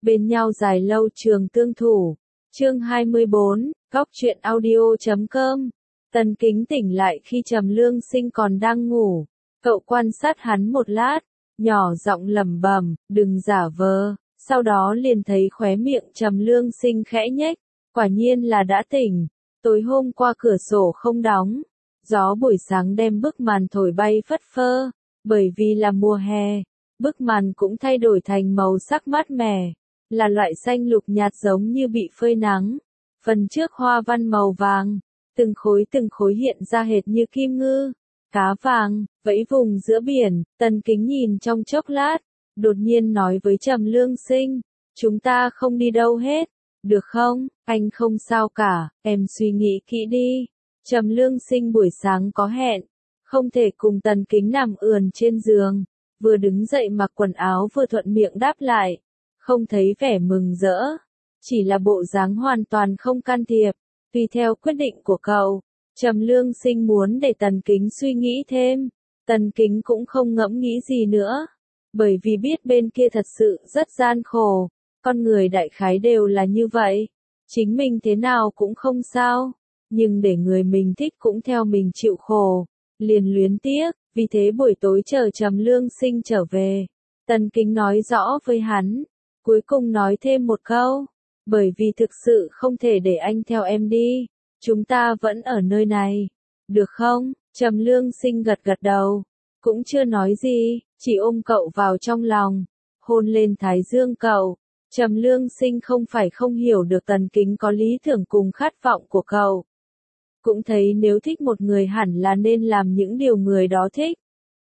bên nhau dài lâu trường tương thủ. Chương 24, Góc truyện audio.com. Tần Kính tỉnh lại khi Trầm Lương Sinh còn đang ngủ. Cậu quan sát hắn một lát, nhỏ giọng lẩm bẩm, đừng giả vờ. Sau đó liền thấy khóe miệng Trầm Lương Sinh khẽ nhếch, quả nhiên là đã tỉnh. Tối hôm qua cửa sổ không đóng, gió buổi sáng đem bức màn thổi bay phất phơ, bởi vì là mùa hè, bức màn cũng thay đổi thành màu sắc mát mẻ, là loại xanh lục nhạt giống như bị phơi nắng. Phần trước hoa văn màu vàng, từng khối hiện ra hệt như kim ngư, cá vàng, vẫy vùng giữa biển. Tần Kính nhìn trong chốc lát, đột nhiên nói với Trầm Lương Sinh, chúng ta không đi đâu hết, được không? Anh không sao cả, em suy nghĩ kỹ đi. Trầm Lương Sinh buổi sáng có hẹn, không thể cùng Tần Kính nằm ườn trên giường, vừa đứng dậy mặc quần áo vừa thuận miệng đáp lại, không thấy vẻ mừng rỡ, chỉ là bộ dáng hoàn toàn không can thiệp, tùy theo quyết định của cậu. Trầm Lương Sinh muốn để Tần Kính suy nghĩ thêm, Tần Kính cũng không ngẫm nghĩ gì nữa, bởi vì biết bên kia thật sự rất gian khổ, con người đại khái đều là như vậy, chính mình thế nào cũng không sao, nhưng để người mình thích cũng theo mình chịu khổ, liền luyến tiếc. Vì thế buổi tối chờ Trầm Lương Sinh trở về, Tần Kính nói rõ với hắn, cuối cùng nói thêm một câu, bởi vì thực sự không thể để anh theo em đi, chúng ta vẫn ở nơi này, được không? Trầm Lương Sinh gật gật đầu, cũng chưa nói gì, chỉ ôm cậu vào trong lòng, hôn lên thái dương cậu. Trầm Lương Sinh không phải không hiểu được Tần Kính có lý tưởng cùng khát vọng của cậu, cũng thấy nếu thích một người hẳn là nên làm những điều người đó thích.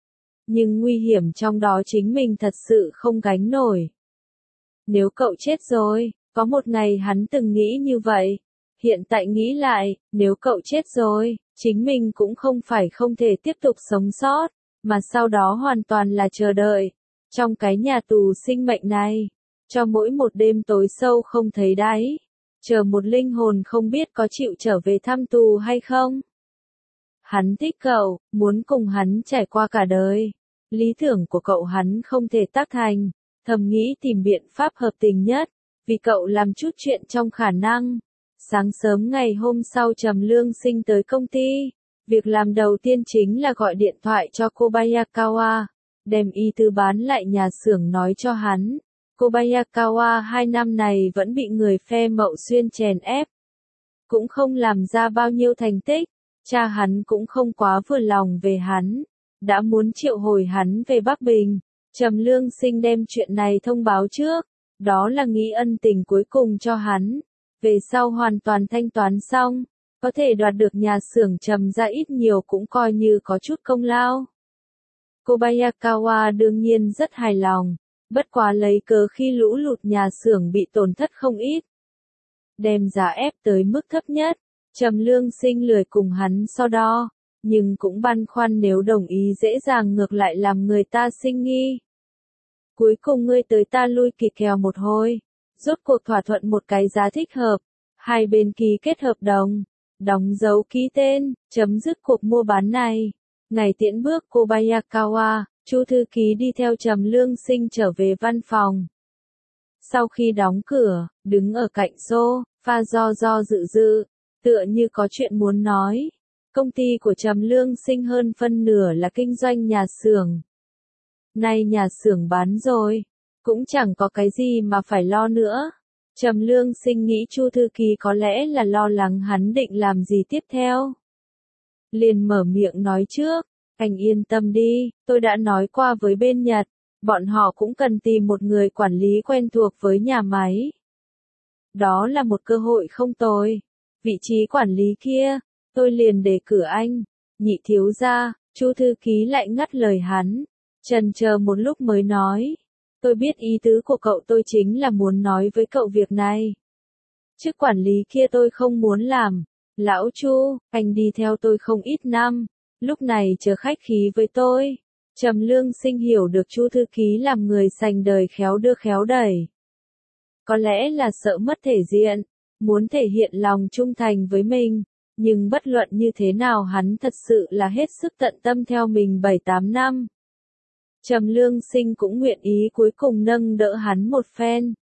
Nhưng nguy hiểm trong đó chính mình thật sự không gánh nổi. Nếu cậu chết rồi, có một ngày hắn từng nghĩ như vậy. Hiện tại nghĩ lại, nếu cậu chết rồi, chính mình cũng không phải không thể tiếp tục sống sót, mà sau đó hoàn toàn là chờ đợi. Trong cái nhà tù sinh mệnh này, cho mỗi một đêm tối sâu không thấy đáy, chờ một linh hồn không biết có chịu trở về thăm tù hay không. Hắn thích cậu, muốn cùng hắn trải qua cả đời. Lý tưởng của cậu hắn không thể tác thành, thầm nghĩ tìm biện pháp hợp tình nhất, vì cậu làm chút chuyện trong khả năng. Sáng sớm ngày hôm sau Trầm Lương Sinh tới công ty, việc làm đầu tiên chính là gọi điện thoại cho Kobayakawa, đem ý tứ bán lại nhà xưởng nói cho hắn. Kobayakawa 2 năm này vẫn bị người phe Mậu Xuyên chèn ép, cũng không làm ra bao nhiêu thành tích, cha hắn cũng không quá vừa lòng về hắn, đã muốn triệu hồi hắn về Bắc Bình. Trầm Lương Sinh đem chuyện này thông báo trước, đó là nghĩ ân tình cuối cùng cho hắn, về sau hoàn toàn thanh toán xong, có thể đoạt được nhà xưởng Trầm ra ít nhiều cũng coi như có chút công lao. Kobayakawa đương nhiên rất hài lòng, bất quá lấy cớ khi lũ lụt nhà xưởng bị tổn thất không ít, đem giá ép tới mức thấp nhất. Trầm Lương Sinh lười cùng hắn so đo, nhưng cũng băn khoăn nếu đồng ý dễ dàng ngược lại làm người ta sinh nghi. Cuối cùng ngươi tới ta lui kỳ kèo một hồi, rốt cuộc thỏa thuận một cái giá thích hợp, hai bên ký kết hợp đồng, đóng dấu ký tên, chấm dứt cuộc mua bán này. Ngày tiễn bước Kobayakawa, Chu thư ký đi theo Trầm Lương Sinh trở về văn phòng. Sau khi đóng cửa, đứng ở cạnh sofa do dự, tựa như có chuyện muốn nói. Công ty của Trầm Lương Sinh hơn phân nửa là kinh doanh nhà xưởng. Nay nhà xưởng bán rồi, cũng chẳng có cái gì mà phải lo nữa. Trầm Lương Sinh nghĩ Chu thư ký có lẽ là lo lắng hắn định làm gì tiếp theo. Liền mở miệng nói trước, anh yên tâm đi, tôi đã nói qua với bên Nhật, bọn họ cũng cần tìm một người quản lý quen thuộc với nhà máy. Đó là một cơ hội không tồi. Vị trí quản lý kia, tôi liền đề cử anh. Nhị thiếu gia, Chu thư ký lại ngắt lời hắn, chần chờ một lúc mới nói, tôi biết ý tứ của cậu, tôi chính là muốn nói với cậu việc này. Chức quản lý kia tôi không muốn làm. Lão Chu, anh đi theo tôi không ít năm, lúc này chờ khách khí với tôi. Trầm Lương Sinh hiểu được Chu thư ký làm người sành đời khéo đưa khéo đẩy. Có lẽ là sợ mất thể diện, muốn thể hiện lòng trung thành với mình, nhưng bất luận như thế nào hắn thật sự là hết sức tận tâm theo mình 7-8 năm. Trầm Lương Sinh cũng nguyện ý cuối cùng nâng đỡ hắn một phen.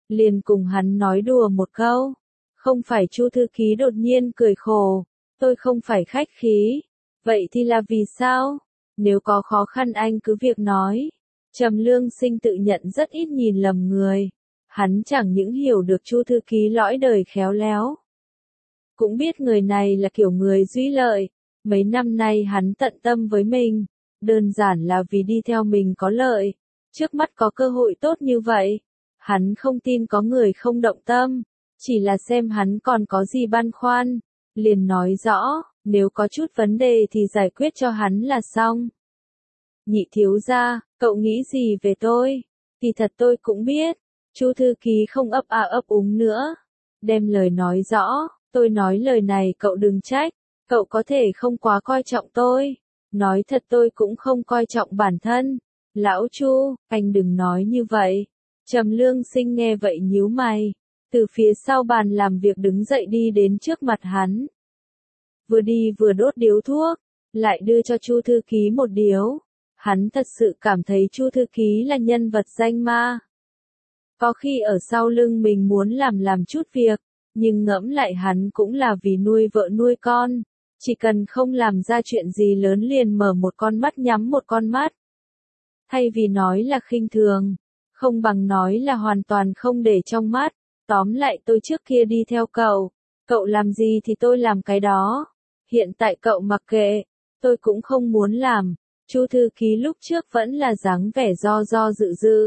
liền cùng hắn nói đùa một câu. Không phải Chu thư ký đột nhiên cười khổ, tôi không phải khách khí. Vậy thì là vì sao? Nếu có khó khăn anh cứ việc nói. Trầm Lương Sinh tự nhận rất ít nhìn lầm người. Hắn chẳng những hiểu được Chu thư ký lõi đời khéo léo, cũng biết người này là kiểu người duy lợi. Mấy năm nay hắn tận tâm với mình, đơn giản là vì đi theo mình có lợi. Trước mắt có cơ hội tốt như vậy, hắn không tin có người không động tâm, chỉ là xem hắn còn có gì băn khoăn, liền nói rõ, nếu có chút vấn đề thì giải quyết cho hắn là xong. Nhị thiếu gia, cậu nghĩ gì về tôi? Thì thật tôi cũng biết. Chu thư ký không ấp a ấp úng nữa, đem lời nói rõ, tôi nói lời này cậu đừng trách, cậu có thể không quá coi trọng tôi. Nói thật tôi cũng không coi trọng bản thân. Lão Chu, anh đừng nói như vậy. Trầm Lương Sinh nghe vậy nhíu mày, từ phía sau bàn làm việc đứng dậy đi đến trước mặt hắn. Vừa đi vừa đốt điếu thuốc, lại đưa cho Chu thư ký một điếu. Hắn thật sự cảm thấy Chu thư ký là nhân vật danh ma. Có khi ở sau lưng mình muốn làm chút việc, nhưng ngẫm lại hắn cũng là vì nuôi vợ nuôi con. Chỉ cần không làm ra chuyện gì lớn liền mở một con mắt nhắm một con mắt. Thay vì nói là khinh thường, không bằng nói là hoàn toàn không để trong mắt. Tóm lại tôi trước kia đi theo cậu làm gì thì tôi làm cái đó. Hiện tại cậu mặc kệ, tôi cũng không muốn làm. Chu thư ký lúc trước vẫn là dáng vẻ do dự dự.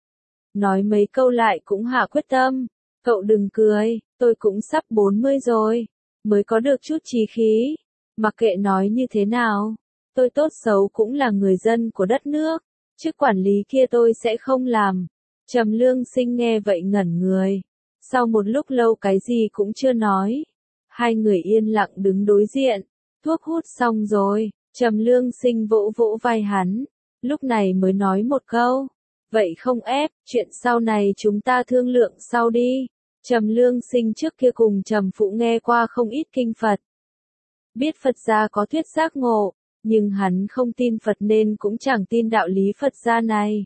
Nói mấy câu lại cũng hạ quyết tâm. Cậu đừng cười, tôi cũng sắp 40 rồi, mới có được chút chí khí. Mặc kệ nói như thế nào, tôi tốt xấu cũng là người dân của đất nước, chứ quản lý kia tôi sẽ không làm. Trầm Lương Sinh nghe vậy ngẩn người, sau một lúc lâu cái gì cũng chưa nói. Hai người yên lặng đứng đối diện, thuốc hút xong rồi, Trầm Lương Sinh vỗ vỗ vai hắn, lúc này mới nói một câu, vậy không ép, chuyện sau này chúng ta thương lượng sau đi. Trầm Lương Sinh trước kia cùng Trầm Phụ nghe qua không ít kinh Phật. Biết Phật gia có thuyết giác ngộ, nhưng hắn không tin Phật nên cũng chẳng tin đạo lý Phật gia này.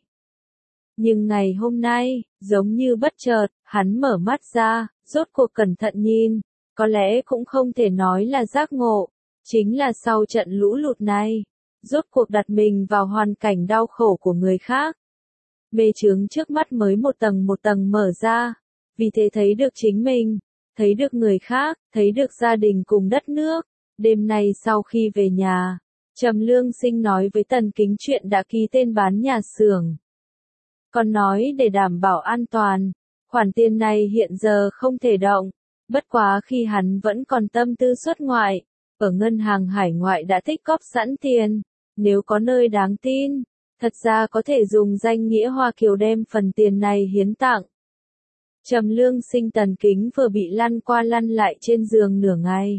Nhưng ngày hôm nay, giống như bất chợt, hắn mở mắt ra, rốt cuộc cẩn thận nhìn, có lẽ cũng không thể nói là giác ngộ, chính là sau trận lũ lụt này, rốt cuộc đặt mình vào hoàn cảnh đau khổ của người khác. Mê chướng trước mắt mới một tầng mở ra, vì thế thấy được chính mình, thấy được người khác, thấy được gia đình cùng đất nước. Đêm nay sau khi về nhà, Trầm Lương Sinh nói với Tần Kính chuyện đã ký tên bán nhà xưởng. Còn nói để đảm bảo an toàn, khoản tiền này hiện giờ không thể động, bất quá khi hắn vẫn còn tâm tư xuất ngoại, ở ngân hàng hải ngoại đã tích góp sẵn tiền, nếu có nơi đáng tin, thật ra có thể dùng danh nghĩa Hoa Kiều đem phần tiền này hiến tặng. Trầm Lương Sinh Tần Kính vừa bị lăn qua lăn lại trên giường nửa ngày.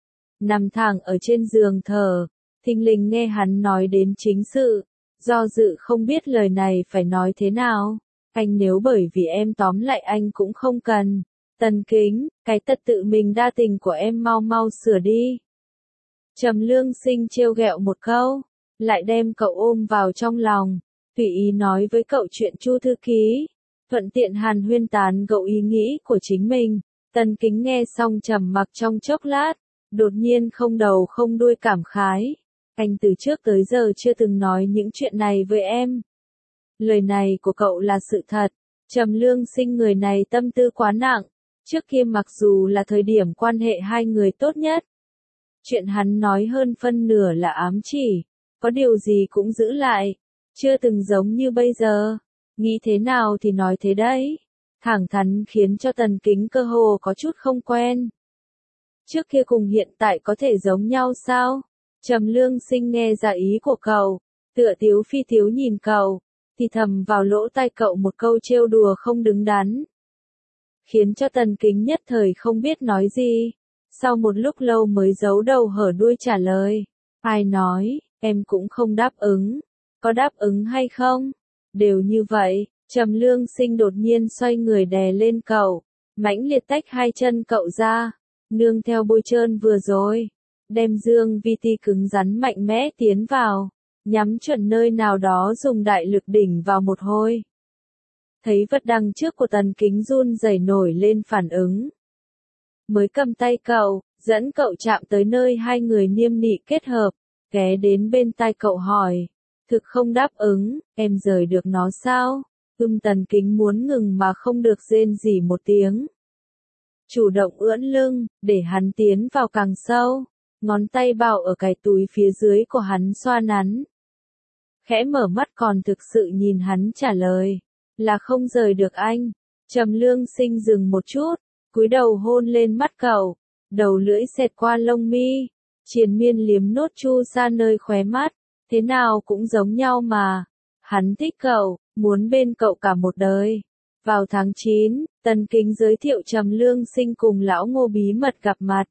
Nằm thẳng ở trên giường thở, thình lình nghe hắn nói đến chính sự, do dự không biết lời này phải nói thế nào. Anh nếu bởi vì em tóm lại anh cũng không cần. Tần Kính, cái tật tự mình đa tình của em mau mau sửa đi. Trầm Lương Sinh trêu ghẹo một câu, lại đem cậu ôm vào trong lòng, tùy ý nói với cậu chuyện Chu thư ký, thuận tiện hàn huyên tán gẫu ý nghĩ của chính mình. Tần Kính nghe xong trầm mặc trong chốc lát, đột nhiên không đầu không đuôi cảm khái. Anh từ trước tới giờ chưa từng nói những chuyện này với em. Lời này của cậu là sự thật. Trầm Lương Sinh người này tâm tư quá nặng. Trước kia mặc dù là thời điểm quan hệ hai người tốt nhất, chuyện hắn nói hơn phân nửa là ám chỉ, có điều gì cũng giữ lại, chưa từng giống như bây giờ. Nghĩ thế nào thì nói thế đấy. Thẳng thắn khiến cho Tần Kính cơ hồ có chút không quen. Trước kia cùng hiện tại có thể giống nhau sao? Trầm Lương Sinh nghe ra ý của cậu, tựa tiếu phi tiếu nhìn cậu, thì thầm vào lỗ tai cậu một câu trêu đùa không đứng đắn. Khiến cho Tần Kính nhất thời không biết nói gì, sau một lúc lâu mới giấu đầu hở đuôi trả lời. Ai nói, em cũng không đáp ứng, có đáp ứng hay không? Đều như vậy. Trầm Lương Sinh đột nhiên xoay người đè lên cậu, mãnh liệt tách hai chân cậu ra, nương theo bôi trơn vừa rồi, đem dương vi ti cứng rắn mạnh mẽ tiến vào, nhắm chuẩn nơi nào đó dùng đại lực đỉnh vào một hồi. thấy vật đằng trước của Tần Kính run rẩy nổi lên phản ứng. Mới cầm tay cậu, dẫn cậu chạm tới nơi hai người niêm nị kết hợp, ghé đến bên tai cậu hỏi. Thực không đáp ứng, em rời được nó sao? Tần Kính muốn ngừng mà không được rên rỉ một tiếng. Chủ động ưỡn lưng, để hắn tiến vào càng sâu, ngón tay bảo ở cái túi phía dưới của hắn xoa nắn. Khẽ mở mắt còn thực sự nhìn hắn trả lời, là không rời được anh. Trầm Lương Sinh dừng một chút, cúi đầu hôn lên mắt cậu, đầu lưỡi xẹt qua lông mi, triền miên liếm nốt chu sa nơi khóe mắt, thế nào cũng giống nhau mà. Hắn thích cậu, muốn bên cậu cả một đời. Vào tháng 9, Tần Kính giới thiệu Trầm Lương Sinh cùng lão Ngô bí mật gặp mặt.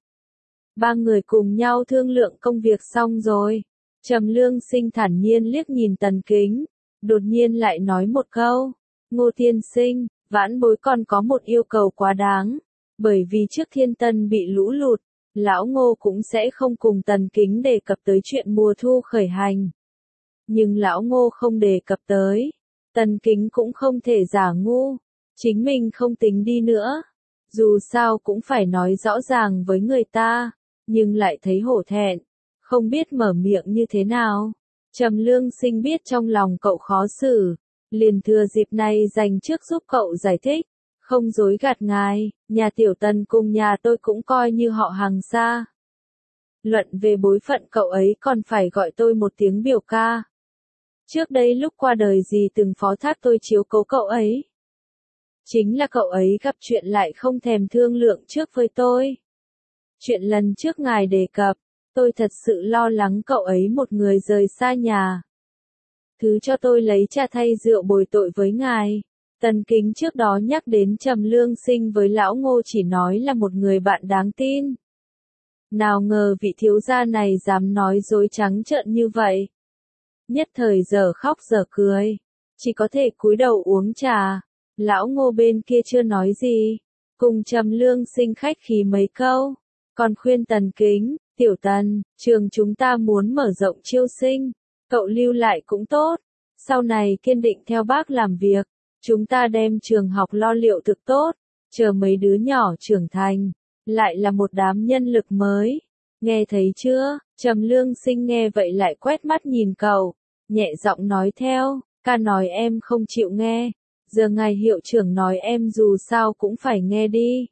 Ba người cùng nhau thương lượng công việc xong rồi. Trầm Lương Sinh thản nhiên liếc nhìn Tần Kính, đột nhiên lại nói một câu. Ngô tiên sinh, vãn bối còn có một yêu cầu quá đáng. Bởi vì trước Thiên Tân bị lũ lụt, lão Ngô cũng sẽ không cùng Tần Kính đề cập tới chuyện mùa thu khởi hành. Nhưng lão Ngô không đề cập tới. Tần Kính cũng không thể giả ngu. Chính mình không tính đi nữa. Dù sao cũng phải nói rõ ràng với người ta. Nhưng lại thấy hổ thẹn. Không biết mở miệng như thế nào. Trầm Lương Sinh biết trong lòng cậu khó xử. Liền thừa dịp này dành trước giúp cậu giải thích. Không dối gạt ngài, nhà tiểu Tần cùng nhà tôi cũng coi như họ hàng xa. Luận về bối phận cậu ấy còn phải gọi tôi một tiếng biểu ca. Trước đây lúc qua đời gì từng phó thác tôi chiếu cố cậu ấy. Chính là cậu ấy gặp chuyện lại không thèm thương lượng trước với tôi. Chuyện lần trước ngài đề cập, tôi thật sự lo lắng cậu ấy một người rời xa nhà. Thứ cho tôi lấy trà thay rượu bồi tội với ngài. Tần Kính trước đó nhắc đến Trầm Lương Sinh với lão Ngô chỉ nói là một người bạn đáng tin. Nào ngờ vị thiếu gia này dám nói dối trắng trợn như vậy. Nhất thời giờ khóc giờ cười, chỉ có thể cúi đầu uống trà. Lão Ngô bên kia chưa nói gì, cùng Trầm Lương Sinh khách khí mấy câu, còn khuyên Tần Kính, tiểu Tần, trường chúng ta muốn mở rộng chiêu sinh, cậu lưu lại cũng tốt, sau này kiên định theo bác làm việc, chúng ta đem trường học lo liệu thực tốt, chờ mấy đứa nhỏ trưởng thành, lại là một đám nhân lực mới. Nghe thấy chưa? Trầm Lương Sinh nghe vậy lại quét mắt nhìn cậu, nhẹ giọng nói theo, ca nói em không chịu nghe, giờ ngài hiệu trưởng nói em dù sao cũng phải nghe đi.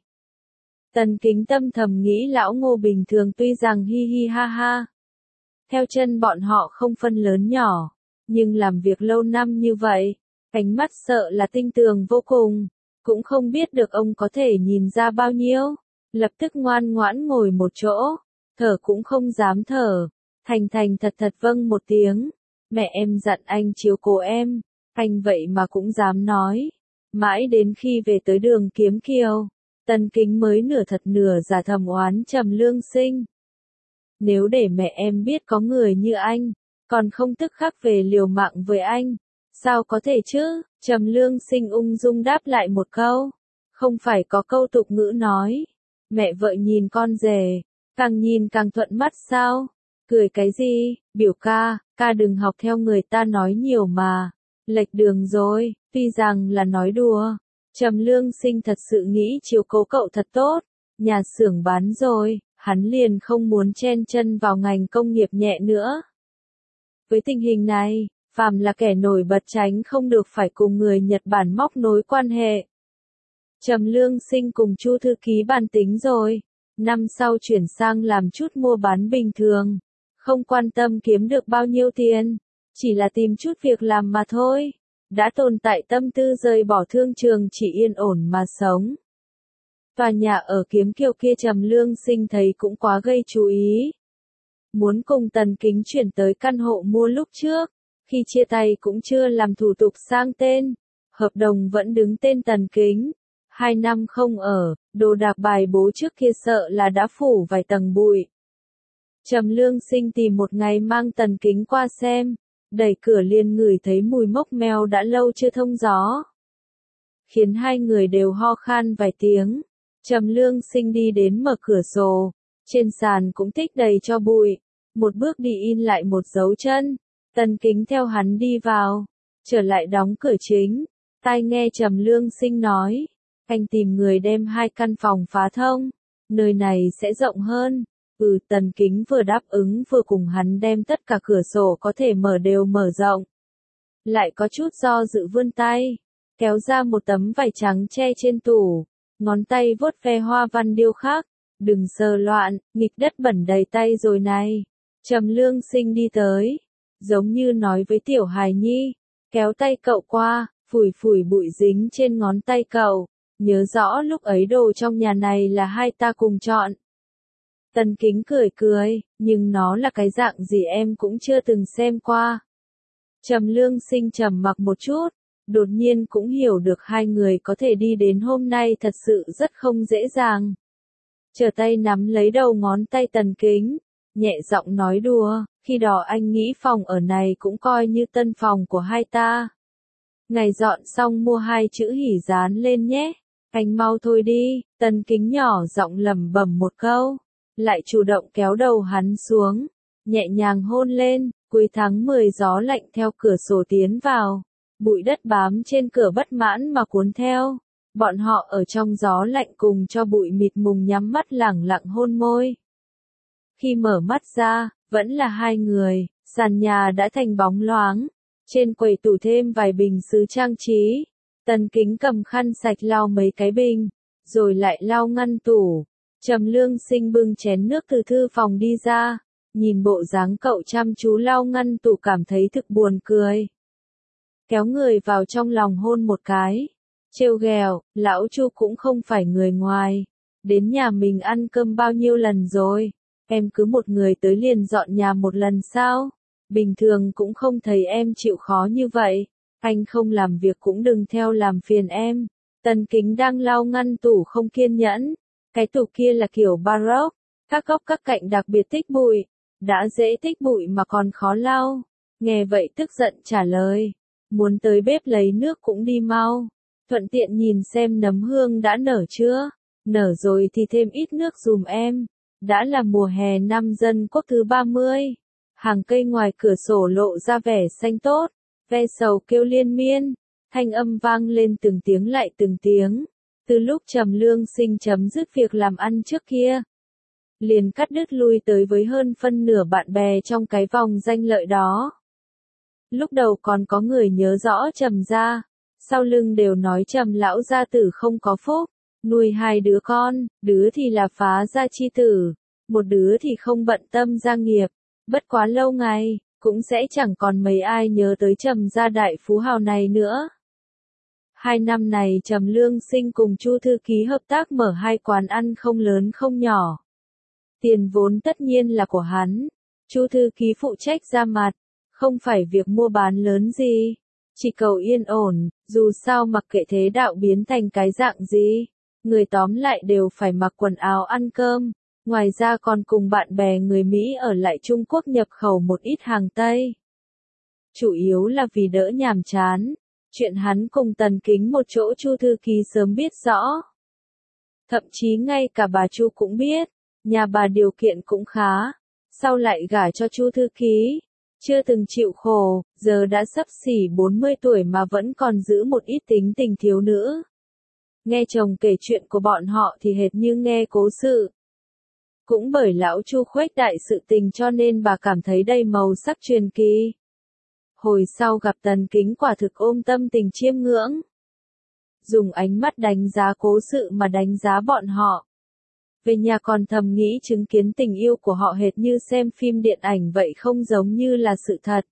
Tần Kính tâm thầm nghĩ lão Ngô bình thường tuy rằng hi hi ha ha. Theo chân bọn họ không phân lớn nhỏ, nhưng làm việc lâu năm như vậy, ánh mắt sợ là tinh tường vô cùng, cũng không biết được ông có thể nhìn ra bao nhiêu. Lập tức ngoan ngoãn ngồi một chỗ, thở cũng không dám thở, thành thành thật thật vâng một tiếng. Mẹ em dặn anh chiếu cố em, anh vậy mà cũng dám nói. Mãi đến khi về tới đường Kiếm Kiều, Tần Kính mới nửa thật nửa giả thầm oán Trầm Lương Sinh. Nếu để mẹ em biết có người như anh, còn không tức khắc về liều mạng với anh, sao có thể chứ? Trầm Lương Sinh ung dung đáp lại một câu, không phải có câu tục ngữ nói, mẹ vợ nhìn con rể, càng nhìn càng thuận mắt sao? Cười cái gì, biểu ca, ca đừng học theo người ta nói nhiều mà, lệch đường rồi, tuy rằng là nói đùa. Trầm Lương Sinh thật sự nghĩ chiếu cố cậu thật tốt, nhà xưởng bán rồi, hắn liền không muốn chen chân vào ngành công nghiệp nhẹ nữa. Với tình hình này, phàm là kẻ nổi bật tránh không được phải cùng người Nhật Bản móc nối quan hệ. Trầm Lương Sinh cùng Chu thư ký bàn tính rồi, năm sau chuyển sang làm chút mua bán bình thường, không quan tâm kiếm được bao nhiêu tiền, chỉ là tìm chút việc làm mà thôi. Đã tồn tại tâm tư rời bỏ thương trường chỉ yên ổn mà sống. Tòa nhà ở Kiếm Kiều kia Trầm Lương Sinh thấy cũng quá gây chú ý. Muốn cùng Tần Kính chuyển tới căn hộ mua lúc trước, khi chia tay cũng chưa làm thủ tục sang tên, hợp đồng vẫn đứng tên Tần Kính. 2 năm không ở, đồ đạc bài bố trước kia sợ là đã phủ vài tầng bụi. Trầm Lương Sinh tìm một ngày mang Tần Kính qua xem. Đẩy cửa liền ngửi thấy mùi mốc meo đã lâu chưa thông gió. Khiến hai người đều ho khan vài tiếng. Trầm Lương Sinh đi đến mở cửa sổ. Trên sàn cũng tích đầy cho bụi. Một bước đi in lại một dấu chân. Tần Kính theo hắn đi vào. Trở lại đóng cửa chính. Tai nghe Trầm Lương Sinh nói, anh tìm người đem 2 căn phòng phá thông, nơi này sẽ rộng hơn. Tần Kính vừa đáp ứng vừa cùng hắn đem tất cả cửa sổ có thể mở đều mở rộng. Lại có chút do dự vươn tay, kéo ra một tấm vải trắng che trên tủ, ngón tay vuốt ve hoa văn điêu khắc, đừng sờ loạn, nghịch đất bẩn đầy tay rồi này. Trầm Lương Sinh đi tới, giống như nói với tiểu hài nhi, kéo tay cậu qua, phủi phủi bụi dính trên ngón tay cậu, nhớ rõ lúc ấy đồ trong nhà này là hai ta cùng chọn. Tần Kính cười cười, nhưng nó là cái dạng gì em cũng chưa từng xem qua. Trầm Lương Sinh trầm mặc một chút, đột nhiên cũng hiểu được hai người có thể đi đến hôm nay thật sự rất không dễ dàng. Trở tay nắm lấy đầu ngón tay Tần Kính, nhẹ giọng nói đùa, khi đó anh nghĩ phòng ở này cũng coi như tân phòng của hai ta. Ngày dọn xong mua 2 chữ hỉ dán lên nhé, anh mau thôi đi. Tần Kính nhỏ giọng lẩm bẩm một câu, lại chủ động kéo đầu hắn xuống, nhẹ nhàng hôn lên. Cuối tháng 10 gió lạnh theo cửa sổ tiến vào, bụi đất bám trên cửa bất mãn mà cuốn theo. Bọn họ ở trong gió lạnh cùng cho bụi mịt mùng nhắm mắt lẳng lặng hôn môi. Khi mở mắt ra, vẫn là hai người, sàn nhà đã thành bóng loáng, trên quầy tủ thêm vài bình sứ trang trí. Tần Kính cầm khăn sạch lau mấy cái bình, rồi lại lau ngăn tủ. Trầm Lương Sinh bưng chén nước từ thư phòng đi ra, nhìn bộ dáng cậu chăm chú lau ngăn tủ cảm thấy thực buồn cười. Kéo người vào trong lòng hôn một cái, trêu ghẹo, lão Chu cũng không phải người ngoài, đến nhà mình ăn cơm bao nhiêu lần rồi, em cứ một người tới liền dọn nhà một lần sao? Bình thường cũng không thấy em chịu khó như vậy, anh không làm việc cũng đừng theo làm phiền em. Tần Kính đang lau ngăn tủ không kiên nhẫn, cái tủ kia là kiểu baroque, các góc các cạnh đặc biệt tích bụi, đã dễ tích bụi mà còn khó lau. Nghe vậy tức giận trả lời, muốn tới bếp lấy nước cũng đi mau, thuận tiện nhìn xem nấm hương đã nở chưa, nở rồi thì thêm ít nước dùm em. Đã là mùa hè năm Dân Quốc thứ 30, hàng cây ngoài cửa sổ lộ ra vẻ xanh tốt, ve sầu kêu liên miên, thanh âm vang lên từng tiếng lại từng tiếng. Từ lúc Trầm Lương Sinh chấm dứt việc làm ăn trước kia, liền cắt đứt lui tới với hơn phân nửa bạn bè trong cái vòng danh lợi đó. Lúc đầu còn có người nhớ rõ Trầm gia, sau lưng đều nói Trầm lão gia tử không có phúc, nuôi 2 đứa con, đứa thì là phá gia chi tử, một đứa thì không bận tâm gia nghiệp. Bất quá lâu ngày, cũng sẽ chẳng còn mấy ai nhớ tới Trầm gia đại phú hào này nữa. 2 năm này Trầm Lương Sinh cùng Chu thư ký hợp tác mở 2 quán ăn không lớn không nhỏ. Tiền vốn tất nhiên là của hắn, Chu thư ký phụ trách ra mặt, không phải việc mua bán lớn gì, chỉ cầu yên ổn, dù sao mặc kệ thế đạo biến thành cái dạng gì, người tóm lại đều phải mặc quần áo ăn cơm, ngoài ra còn cùng bạn bè người Mỹ ở lại Trung Quốc nhập khẩu một ít hàng Tây. Chủ yếu là vì đỡ nhàm chán, chuyện hắn cùng Tần Kính một chỗ Chu thư ký sớm biết rõ. Thậm chí ngay cả bà Chu cũng biết, nhà bà điều kiện cũng khá, sau lại gả cho Chu thư ký, chưa từng chịu khổ, giờ đã sắp xỉ 40 tuổi mà vẫn còn giữ một ít tính tình thiếu nữ. Nghe chồng kể chuyện của bọn họ thì hệt như nghe cố sự. Cũng bởi lão Chu khuếch đại sự tình cho nên bà cảm thấy đầy màu sắc truyền kỳ. Hồi sau gặp Tần Kính quả thực ôm tâm tình chiêm ngưỡng. Dùng ánh mắt đánh giá cố sự mà đánh giá bọn họ. Về nhà còn thầm nghĩ chứng kiến tình yêu của họ hệt như xem phim điện ảnh vậy không giống như là sự thật.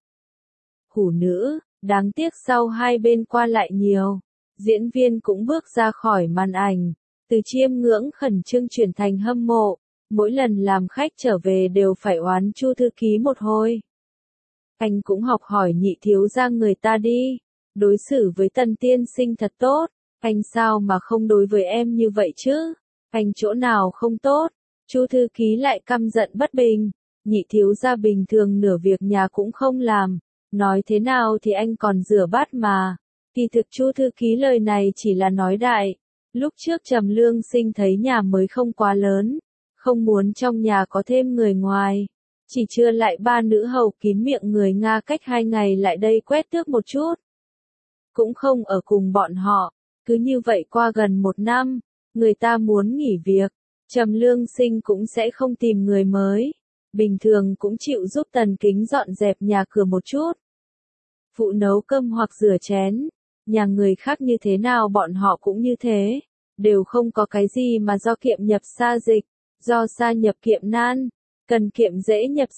Hủ nữ, đáng tiếc sau hai bên qua lại nhiều, diễn viên cũng bước ra khỏi màn ảnh, từ chiêm ngưỡng khẩn trương chuyển thành hâm mộ, mỗi lần làm khách trở về đều phải oán Chu thư ký một hồi. Anh cũng học hỏi Nhị thiếu gia người ta đi, đối xử với Tần tiên sinh thật tốt, anh sao mà không đối với em như vậy chứ? Anh chỗ nào không tốt? Chu thư ký lại căm giận bất bình, Nhị thiếu gia bình thường nửa việc nhà cũng không làm, nói thế nào thì anh còn rửa bát mà. Kỳ thực Chu thư ký lời này chỉ là nói đại. Lúc trước Trầm Lương Sinh thấy nhà mới không quá lớn, không muốn trong nhà có thêm người ngoài, chỉ chưa lại 3 nữ hầu kín miệng người Nga cách 2 ngày lại đây quét tước một chút. cũng không ở cùng bọn họ. Cứ như vậy qua gần 1 năm, người ta muốn nghỉ việc, Trầm Lương Sinh cũng sẽ không tìm người mới. Bình thường cũng chịu giúp Tần Kính dọn dẹp nhà cửa một chút. Phụ nấu cơm hoặc rửa chén, nhà người khác như thế nào bọn họ cũng như thế. Đều không có cái gì mà do kiệm nhập sa dịch, do sa nhập kiệm nan, cần kiệm dễ nhập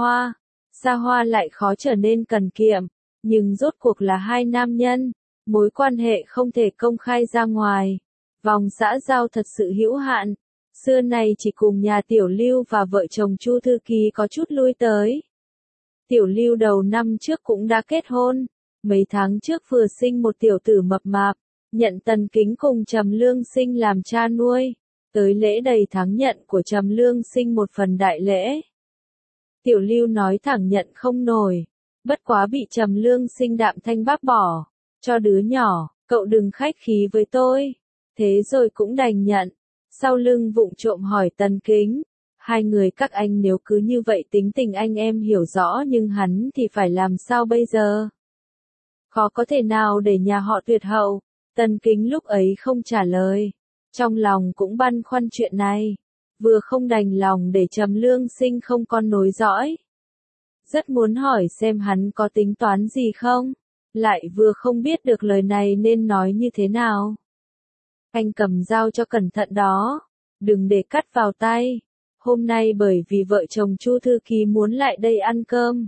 sa hoa lại khó trở nên cần kiệm, nhưng rốt cuộc là hai nam nhân, mối quan hệ không thể công khai ra ngoài, vòng xã giao thật sự hữu hạn, xưa nay chỉ cùng nhà Tiểu Lưu và vợ chồng Chu Thư Ký có chút lui tới. Tiểu Lưu đầu năm trước cũng đã kết hôn, mấy tháng trước vừa sinh một tiểu tử mập mạp, nhận Tần Kính cùng Trầm Lương Sinh làm cha nuôi, tới lễ đầy tháng nhận của Trầm Lương Sinh một phần đại lễ. Tiểu Lưu nói thẳng nhận không nổi, bất quá bị Trầm Lương Sinh đạm thanh bác bỏ, cho đứa nhỏ, cậu đừng khách khí với tôi, thế rồi cũng đành nhận, sau lưng vụng trộm hỏi Tần Kính, hai người các anh nếu cứ như vậy tính tình anh em hiểu rõ nhưng hắn thì phải làm sao bây giờ? Khó có thể nào để nhà họ tuyệt hậu, Tần Kính lúc ấy không trả lời, trong lòng cũng băn khoăn chuyện này, vừa không đành lòng để Trầm Lương Sinh không con nối dõi. Rất muốn hỏi xem hắn có tính toán gì không, lại vừa không biết được lời này nên nói như thế nào. Anh cầm dao cho cẩn thận đó, đừng để cắt vào tay. Hôm nay bởi vì vợ chồng Chu Thư Ký muốn lại đây ăn cơm.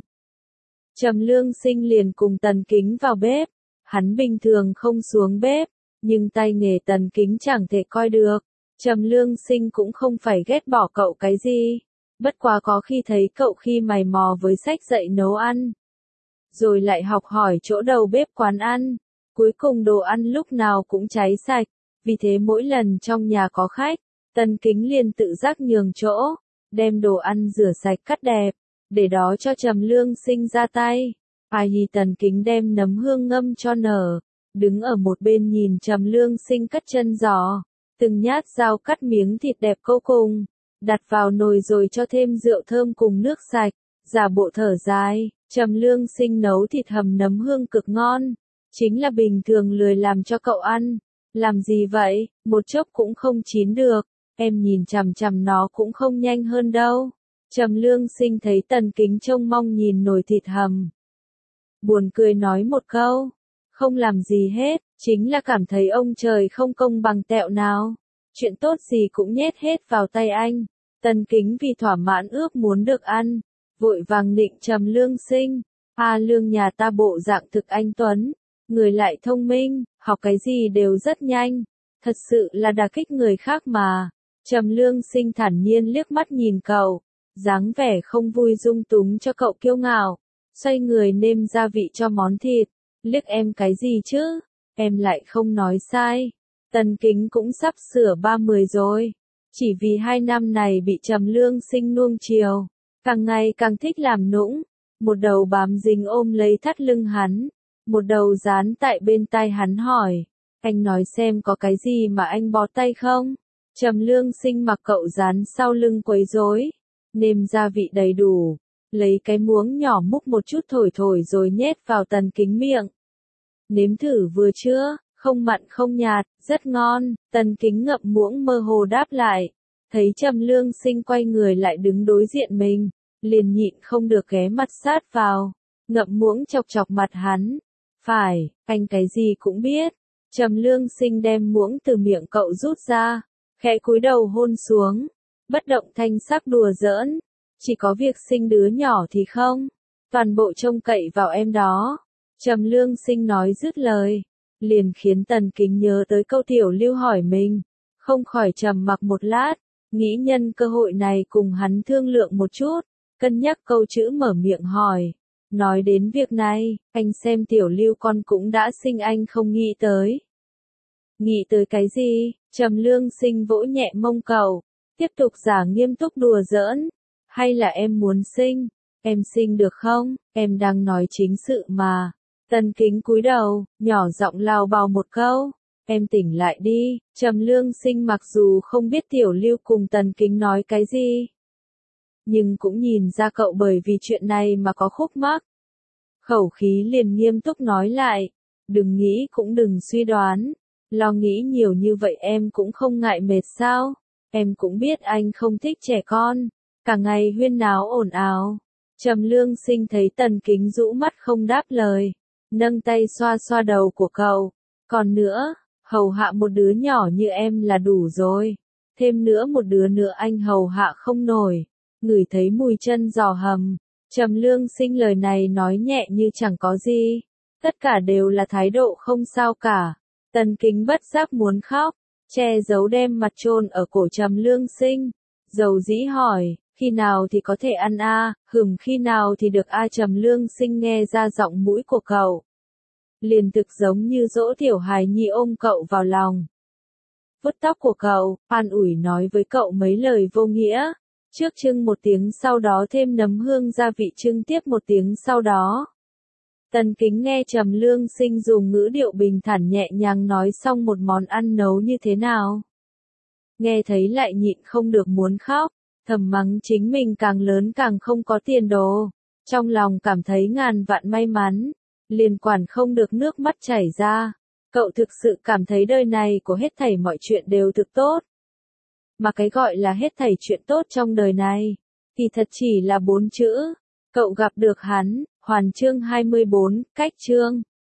Trầm Lương Sinh liền cùng Tần Kính vào bếp, hắn bình thường không xuống bếp, nhưng tay nghề Tần Kính chẳng thể coi được. Trầm Lương Sinh cũng không phải ghét bỏ cậu cái gì, bất quá có khi thấy cậu khi mày mò với sách dạy nấu ăn, rồi lại học hỏi chỗ đầu bếp quán ăn, cuối cùng đồ ăn lúc nào cũng cháy sạch, vì thế mỗi lần trong nhà có khách, Tần Kính liền tự giác nhường chỗ, đem đồ ăn rửa sạch cắt đẹp, để đó cho Trầm Lương Sinh ra tay. Tần Kính đem nấm hương ngâm cho nở, đứng ở một bên nhìn Trầm Lương Sinh cắt chân giò, từng nhát dao cắt miếng thịt đẹp vô cùng, đặt vào nồi rồi cho thêm rượu thơm cùng nước sạch, giả bộ thở dài, Trầm Lương Sinh nấu thịt hầm nấm hương cực ngon, chính là bình thường lười làm cho cậu ăn. Làm gì vậy, một chốc cũng không chín được, em nhìn chằm chằm nó cũng không nhanh hơn đâu. Trầm Lương Sinh thấy Tần Kính trông mong nhìn nồi thịt hầm, buồn cười nói một câu, không làm gì hết, chính là cảm thấy ông trời không công bằng tẹo nào. Chuyện tốt gì cũng nhét hết vào tay anh. Tần Kính vì thỏa mãn ước muốn được ăn, vội vàng nịnh Trầm Lương Sinh, Lương nhà ta bộ dạng thực anh tuấn, người lại thông minh, học cái gì đều rất nhanh, thật sự là đả kích người khác mà. Trầm Lương Sinh thản nhiên liếc mắt nhìn cậu, dáng vẻ không vui dung túng cho cậu kiêu ngạo, xoay người nêm gia vị cho món thịt, liếc em cái gì chứ, em lại không nói sai. Tần Kính cũng sắp sửa 30 rồi, chỉ vì 2 năm này bị Trầm Lương Sinh nuông chiều, càng ngày càng thích làm nũng, một đầu bám dính ôm lấy thắt lưng hắn, một đầu dán tại bên tai hắn hỏi, anh nói xem có cái gì mà anh bó tay không? Trầm Lương Sinh mặc cậu dán sau lưng quấy rối, nêm gia vị đầy đủ, lấy cái muỗng nhỏ múc một chút thổi thổi rồi nhét vào Tần Kính miệng. Nếm thử vừa chưa, không mặn không nhạt, rất ngon, Tần Kính ngậm muỗng mơ hồ đáp lại, thấy Trầm Lương Sinh quay người lại đứng đối diện mình, liền nhịn không được ghé mặt sát vào, ngậm muỗng chọc chọc mặt hắn. Phải, anh cái gì cũng biết. Trầm Lương Sinh đem muỗng từ miệng cậu rút ra, khẽ cúi đầu hôn xuống, bất động thanh sắc đùa giỡn, chỉ có việc sinh đứa nhỏ thì không, toàn bộ trông cậy vào em đó. Trầm Lương Sinh nói dứt lời, liền khiến Tần Kính nhớ tới câu Tiểu Lưu hỏi mình, không khỏi trầm mặc một lát, nghĩ nhân cơ hội này cùng hắn thương lượng một chút, cân nhắc câu chữ mở miệng hỏi. Nói đến việc này, anh xem Tiểu Lưu con cũng đã sinh anh không nghĩ tới. Nghĩ tới cái gì? Trầm Lương Sinh vỗ nhẹ mông cậu, tiếp tục giả nghiêm túc đùa giỡn. Hay là em muốn sinh? Em sinh được không? Em đang nói chính sự mà. Tần Kính cúi đầu, nhỏ giọng lào bào một câu. Em tỉnh lại đi. Trầm Lương Sinh mặc dù không biết Tiểu Lưu cùng Tần Kính nói cái gì, nhưng cũng nhìn ra cậu bởi vì chuyện này mà có khúc mắc. Khẩu khí liền nghiêm túc nói lại, Đừng nghĩ cũng đừng suy đoán. Lo nghĩ nhiều như vậy em cũng không ngại mệt sao? Em cũng biết anh không thích trẻ con. Cả ngày huyên náo ồn ào. Trầm Lương Sinh thấy Tần Kính rũ mắt không đáp lời. Nâng tay xoa xoa đầu của cậu. Còn nữa, hầu hạ một đứa nhỏ như em là đủ rồi. Thêm nữa một đứa nữa anh hầu hạ không nổi. Ngửi thấy mùi chân giò hầm. Trầm Lương Sinh lời này nói nhẹ như chẳng có gì. Tất cả đều là thái độ không sao cả. Tần Kính bất giác muốn khóc. Che giấu đem mặt chôn ở cổ Trầm Lương Sinh. Dầu dĩ hỏi, khi nào thì có thể ăn a? Khi nào thì được a? Trầm Lương Sinh nghe ra giọng mũi của cậu. Liền thực giống như dỗ tiểu hài nhi ôm cậu vào lòng. Vuốt tóc của cậu, an ủi nói với cậu mấy lời vô nghĩa. Trước trưng một tiếng sau đó thêm nấm hương gia vị trưng tiếp một tiếng sau đó. Tần Kính nghe Trầm Lương Sinh dùng ngữ điệu bình thản nhẹ nhàng nói xong một món ăn nấu như thế nào. Nghe thấy lại nhịn không được muốn khóc, thầm mắng chính mình càng lớn càng không có tiền đồ. Trong lòng cảm thấy ngàn vạn may mắn, liền quản không được nước mắt chảy ra. Cậu thực sự cảm thấy đời này của hết thảy mọi chuyện đều thực tốt. Mà cái gọi là hết thảy chuyện tốt trong đời này, thì thật chỉ là 4 chữ. Cậu gặp được hắn, Hoàn chương 24, cách chương.